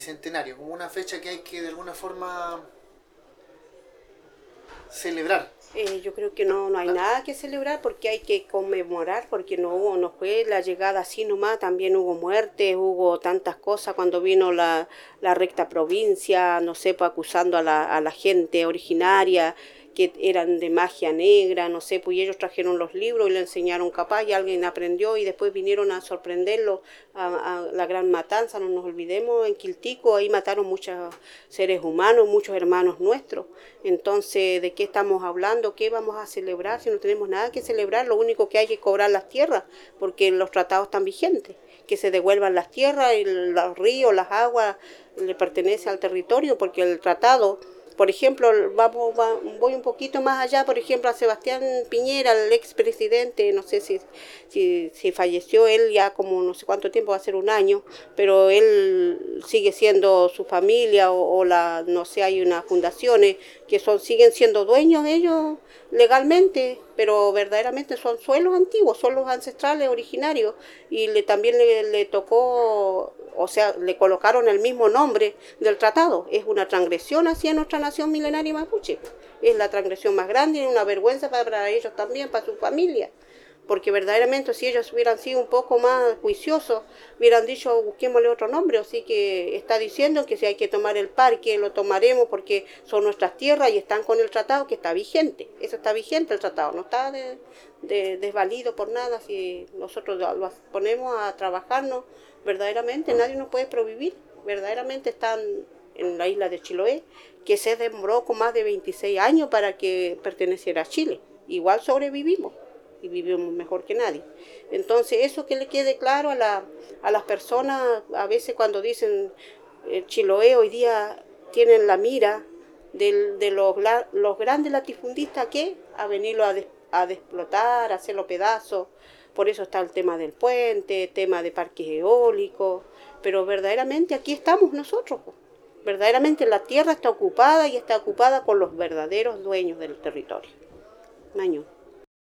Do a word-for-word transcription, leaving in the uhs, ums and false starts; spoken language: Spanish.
Centenario, como una fecha que hay que de alguna forma celebrar. Eh, yo creo que no, no hay Ah, nada que celebrar porque hay que conmemorar, porque no hubo, no fue la llegada así nomás, también hubo muertes, hubo tantas cosas cuando vino la, la recta provincia, no sé, pues acusando a la, a la gente originaria que eran de magia negra, no sé, pues ellos trajeron los libros y le enseñaron capaz y alguien aprendió y después vinieron a sorprenderlo a, a la gran matanza, no nos olvidemos, en Quiltico, ahí mataron muchos seres humanos, muchos hermanos nuestros. Entonces, ¿de qué estamos hablando? ¿Qué vamos a celebrar si no tenemos nada que celebrar? Lo único que hay que cobrar las tierras, porque los tratados están vigentes, que se devuelvan las tierras, y los ríos, las aguas, le pertenece al territorio, porque el tratado, por ejemplo, vamos, va, voy un poquito más allá, por ejemplo, a Sebastián Piñera, el expresidente, no sé si, si, si falleció él ya como no sé cuánto tiempo, va a ser un año, pero él sigue siendo su familia o, o la, no sé, hay unas fundaciones que son, siguen siendo dueños ellos legalmente, pero verdaderamente son suelos antiguos, son los ancestrales originarios, y le, también le, le tocó, o sea, le colocaron el mismo nombre del tratado. Es una transgresión hacia nuestra nación milenaria mapuche. Es la transgresión más grande y una vergüenza para ellos también, para su familia. Porque verdaderamente si ellos hubieran sido un poco más juiciosos, hubieran dicho busquémosle otro nombre. Así que está diciendo que si hay que tomar el parque, lo tomaremos porque son nuestras tierras y están con el tratado que está vigente. Eso está vigente el tratado, no está de, de, desvalido por nada. Si nosotros lo ponemos a trabajarnos, verdaderamente nadie nos puede prohibir. Verdaderamente están en la isla de Chiloé, que se demoró con más de veintiséis años para que perteneciera a Chile. Igual sobrevivimos y vivimos mejor que nadie. Entonces, eso que le quede claro a, la, a las personas, a veces cuando dicen eh, Chiloé hoy día tienen la mira de, de los, los grandes latifundistas que a venirlo a, des, a explotar, a hacerlo pedazos. Por eso está el tema del puente, tema de parques eólicos, pero verdaderamente aquí estamos nosotros. Verdaderamente la tierra está ocupada y está ocupada por los verdaderos dueños del territorio. Maño.